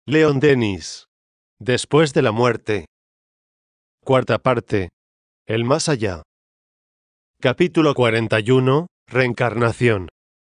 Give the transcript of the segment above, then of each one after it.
Leon Denis. Después de la muerte. Cuarta parte. El más allá. Capítulo 41. Reencarnación.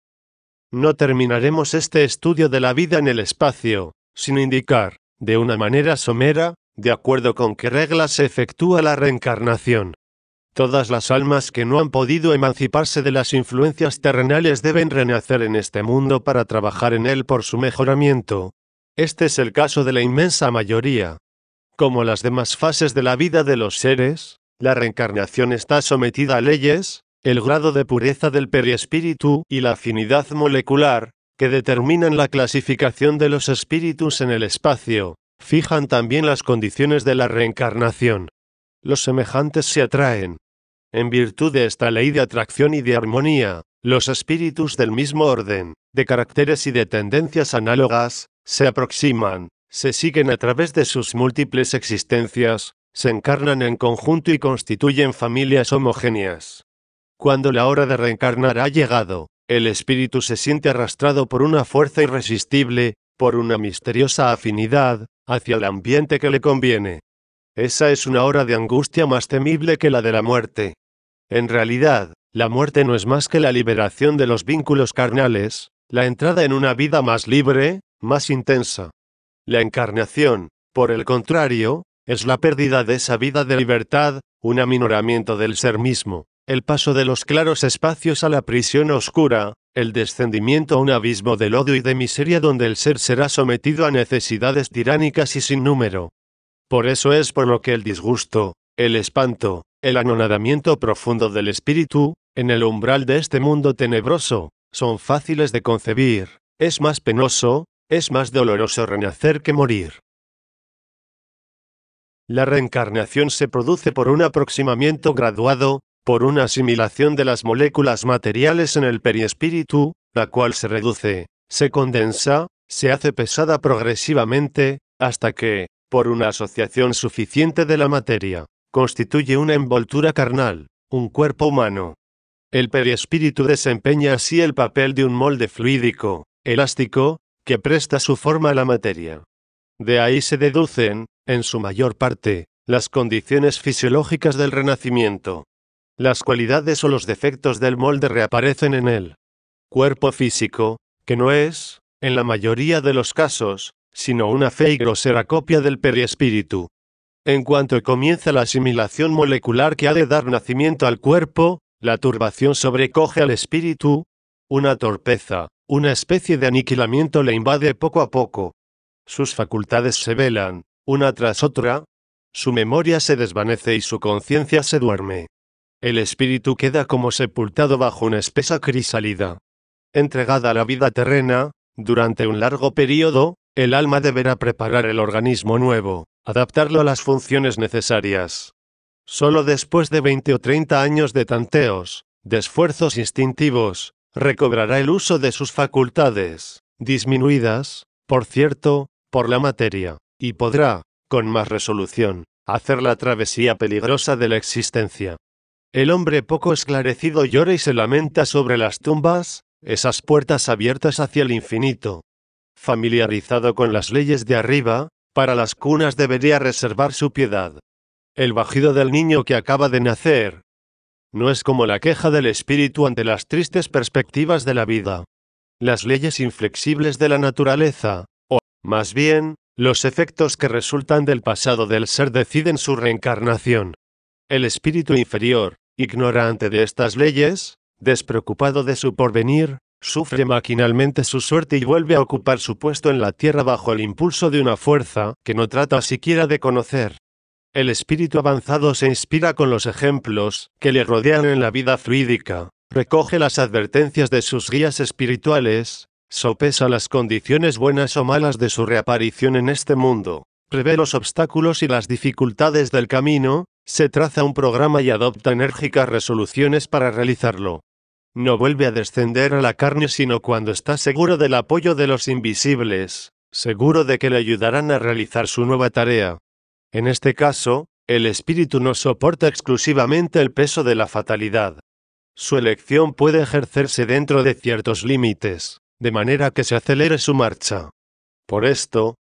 No terminaremos este estudio de la vida en el espacio, sin indicar, de una manera somera, de acuerdo con qué reglas se efectúa la reencarnación. Todas las almas que no han podido emanciparse de las influencias terrenales deben renacer en este mundo para trabajar en él por su mejoramiento. Este es el caso de la inmensa mayoría. Como las demás fases de la vida de los seres, la reencarnación está sometida a leyes, el grado de pureza del periespíritu y la afinidad molecular, que determinan la clasificación de los espíritus en el espacio, fijan también las condiciones de la reencarnación. Los semejantes se atraen. En virtud de esta ley de atracción y de armonía, los espíritus del mismo orden, de caracteres y de tendencias análogas, se aproximan, se siguen a través de sus múltiples existencias, se encarnan en conjunto y constituyen familias homogéneas. Cuando la hora de reencarnar ha llegado, el espíritu se siente arrastrado por una fuerza irresistible, por una misteriosa afinidad, hacia el ambiente que le conviene. Esa es una hora de angustia más temible que la de la muerte. En realidad, la muerte no es más que la liberación de los vínculos carnales, la entrada en una vida más libre, más intensa. La encarnación, por el contrario, es la pérdida de esa vida de libertad, un aminoramiento del ser mismo, el paso de los claros espacios a la prisión oscura, el descendimiento a un abismo de lodo y de miseria donde el ser será sometido a necesidades tiránicas y sin número. Por eso es por lo que el disgusto, el espanto, el anonadamiento profundo del espíritu, en el umbral de este mundo tenebroso, son fáciles de concebir. Es más penoso, es más doloroso renacer que morir. La reencarnación se produce por un aproximamiento graduado, por una asimilación de las moléculas materiales en el periespíritu, la cual se reduce, se condensa, se hace pesada progresivamente, hasta que, por una asociación suficiente de la materia, constituye una envoltura carnal, un cuerpo humano. El periespíritu desempeña así el papel de un molde fluídico, elástico, que presta su forma a la materia. De ahí se deducen, en su mayor parte, las condiciones fisiológicas del renacimiento. Las cualidades o los defectos del molde reaparecen en él. Cuerpo físico, que no es, en la mayoría de los casos, sino una fea y grosera copia del periespíritu. En cuanto comienza la asimilación molecular que ha de dar nacimiento al cuerpo, la turbación sobrecoge al espíritu, una torpeza, una especie de aniquilamiento le invade poco a poco. Sus facultades se velan, una tras otra, su memoria se desvanece y su conciencia se duerme. El espíritu queda como sepultado bajo una espesa crisálida. Entregada a la vida terrena, durante un largo periodo, el alma deberá preparar el organismo nuevo, adaptarlo a las funciones necesarias. Solo después de 20 o 30 años de tanteos, de esfuerzos instintivos, recobrará el uso de sus facultades, disminuidas, por cierto, por la materia, y podrá, con más resolución, hacer la travesía peligrosa de la existencia. El hombre poco esclarecido llora y se lamenta sobre las tumbas, esas puertas abiertas hacia el infinito. Familiarizado con las leyes de arriba, para las cunas debería reservar su piedad. El vagido del niño que acaba de nacer no es como la queja del espíritu ante las tristes perspectivas de la vida. Las leyes inflexibles de la naturaleza, o, más bien, los efectos que resultan del pasado del ser deciden su reencarnación. El espíritu inferior, ignorante de estas leyes, despreocupado de su porvenir, sufre maquinalmente su suerte y vuelve a ocupar su puesto en la tierra bajo el impulso de una fuerza que no trata siquiera de conocer. El espíritu avanzado se inspira con los ejemplos que le rodean en la vida fluídica, recoge las advertencias de sus guías espirituales, sopesa las condiciones buenas o malas de su reaparición en este mundo, prevé los obstáculos y las dificultades del camino, se traza un programa y adopta enérgicas resoluciones para realizarlo. No vuelve a descender a la carne sino cuando está seguro del apoyo de los invisibles, seguro de que le ayudarán a realizar su nueva tarea. En este caso, el espíritu no soporta exclusivamente el peso de la fatalidad. Su elección puede ejercerse dentro de ciertos límites, de manera que se acelere su marcha. Por esto,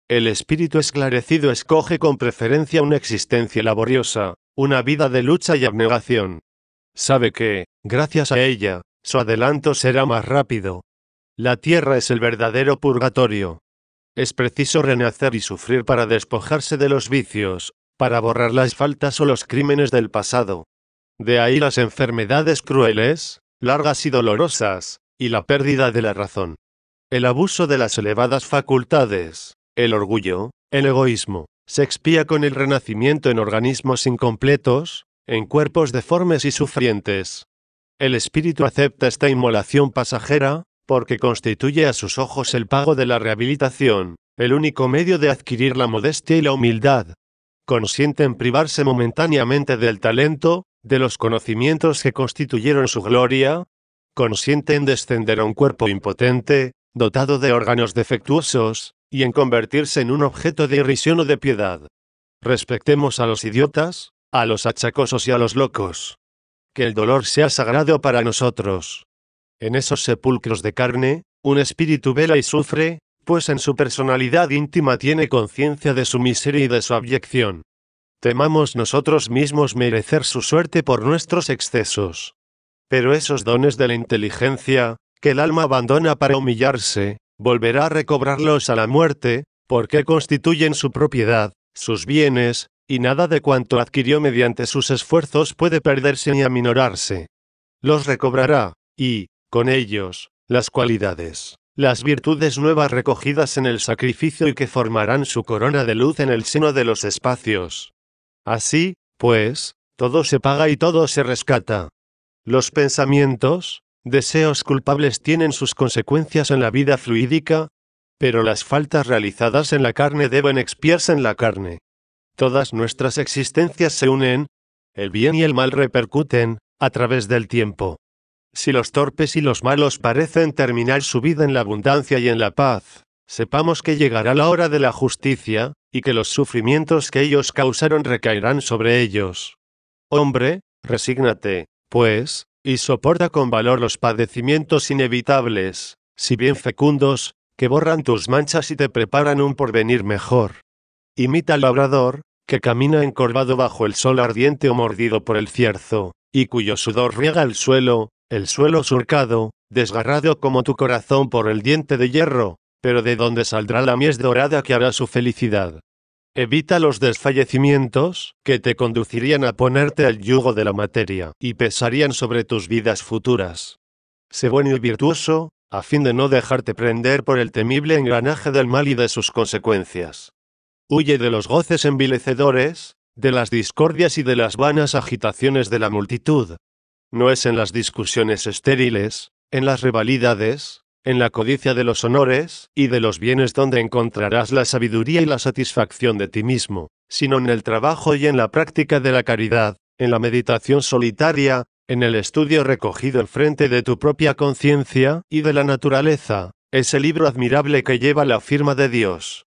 El espíritu esclarecido escoge con preferencia una existencia laboriosa, una vida de lucha y abnegación. Sabe que, gracias a ella, su adelanto será más rápido. La tierra es el verdadero purgatorio. Es preciso renacer y sufrir para despojarse de los vicios, para borrar las faltas o los crímenes del pasado. De ahí las enfermedades crueles, largas y dolorosas, y la pérdida de la razón. El abuso de las elevadas facultades, el orgullo, el egoísmo, se expía con el renacimiento en organismos incompletos, en cuerpos deformes y sufrientes. El espíritu acepta esta inmolación pasajera, porque constituye a sus ojos el pago de la rehabilitación, el único medio de adquirir la modestia y la humildad. Consiente en privarse momentáneamente del talento, de los conocimientos que constituyeron su gloria. Consiente en descender a un cuerpo impotente, dotado de órganos defectuosos, y en convertirse en un objeto de irrisión o de piedad. Respetemos a los idiotas, a los achacosos y a los locos. Que el dolor sea sagrado para nosotros. En esos sepulcros de carne, un espíritu vela y sufre, pues en su personalidad íntima tiene conciencia de su miseria y de su abyección. Temamos nosotros mismos merecer su suerte por nuestros excesos. Pero esos dones de la inteligencia, que el alma abandona para humillarse, volverá a recobrarlos a la muerte, porque constituyen su propiedad, sus bienes, y nada de cuanto adquirió mediante sus esfuerzos puede perderse ni aminorarse. Los recobrará, y, con ellos, las cualidades, las virtudes nuevas recogidas en el sacrificio y que formarán su corona de luz en el seno de los espacios. Así, pues, todo se paga y todo se rescata. Los pensamientos, deseos culpables tienen sus consecuencias en la vida fluídica, pero las faltas realizadas en la carne deben expiarse en la carne. Todas nuestras existencias se unen, el bien y el mal repercuten, a través del tiempo. Si los torpes y los malos parecen terminar su vida en la abundancia y en la paz, sepamos que llegará la hora de la justicia, y que los sufrimientos que ellos causaron recaerán sobre ellos. Hombre, resígnate, pues, y soporta con valor los padecimientos inevitables, si bien fecundos, que borran tus manchas y te preparan un porvenir mejor. Imita al labrador, que camina encorvado bajo el sol ardiente o mordido por el cierzo, y cuyo sudor riega el suelo surcado, desgarrado como tu corazón por el diente de hierro, pero de donde saldrá la mies dorada que hará su felicidad. Evita los desfallecimientos, que te conducirían a ponerte al yugo de la materia, y pesarían sobre tus vidas futuras. Sé bueno y virtuoso, a fin de no dejarte prender por el temible engranaje del mal y de sus consecuencias. Huye de los goces envilecedores, de las discordias y de las vanas agitaciones de la multitud. No es en las discusiones estériles, en las rivalidades, en la codicia de los honores y de los bienes donde encontrarás la sabiduría y la satisfacción de ti mismo, sino en el trabajo y en la práctica de la caridad, en la meditación solitaria, en el estudio recogido enfrente de tu propia conciencia y de la naturaleza, ese libro admirable que lleva la firma de Dios.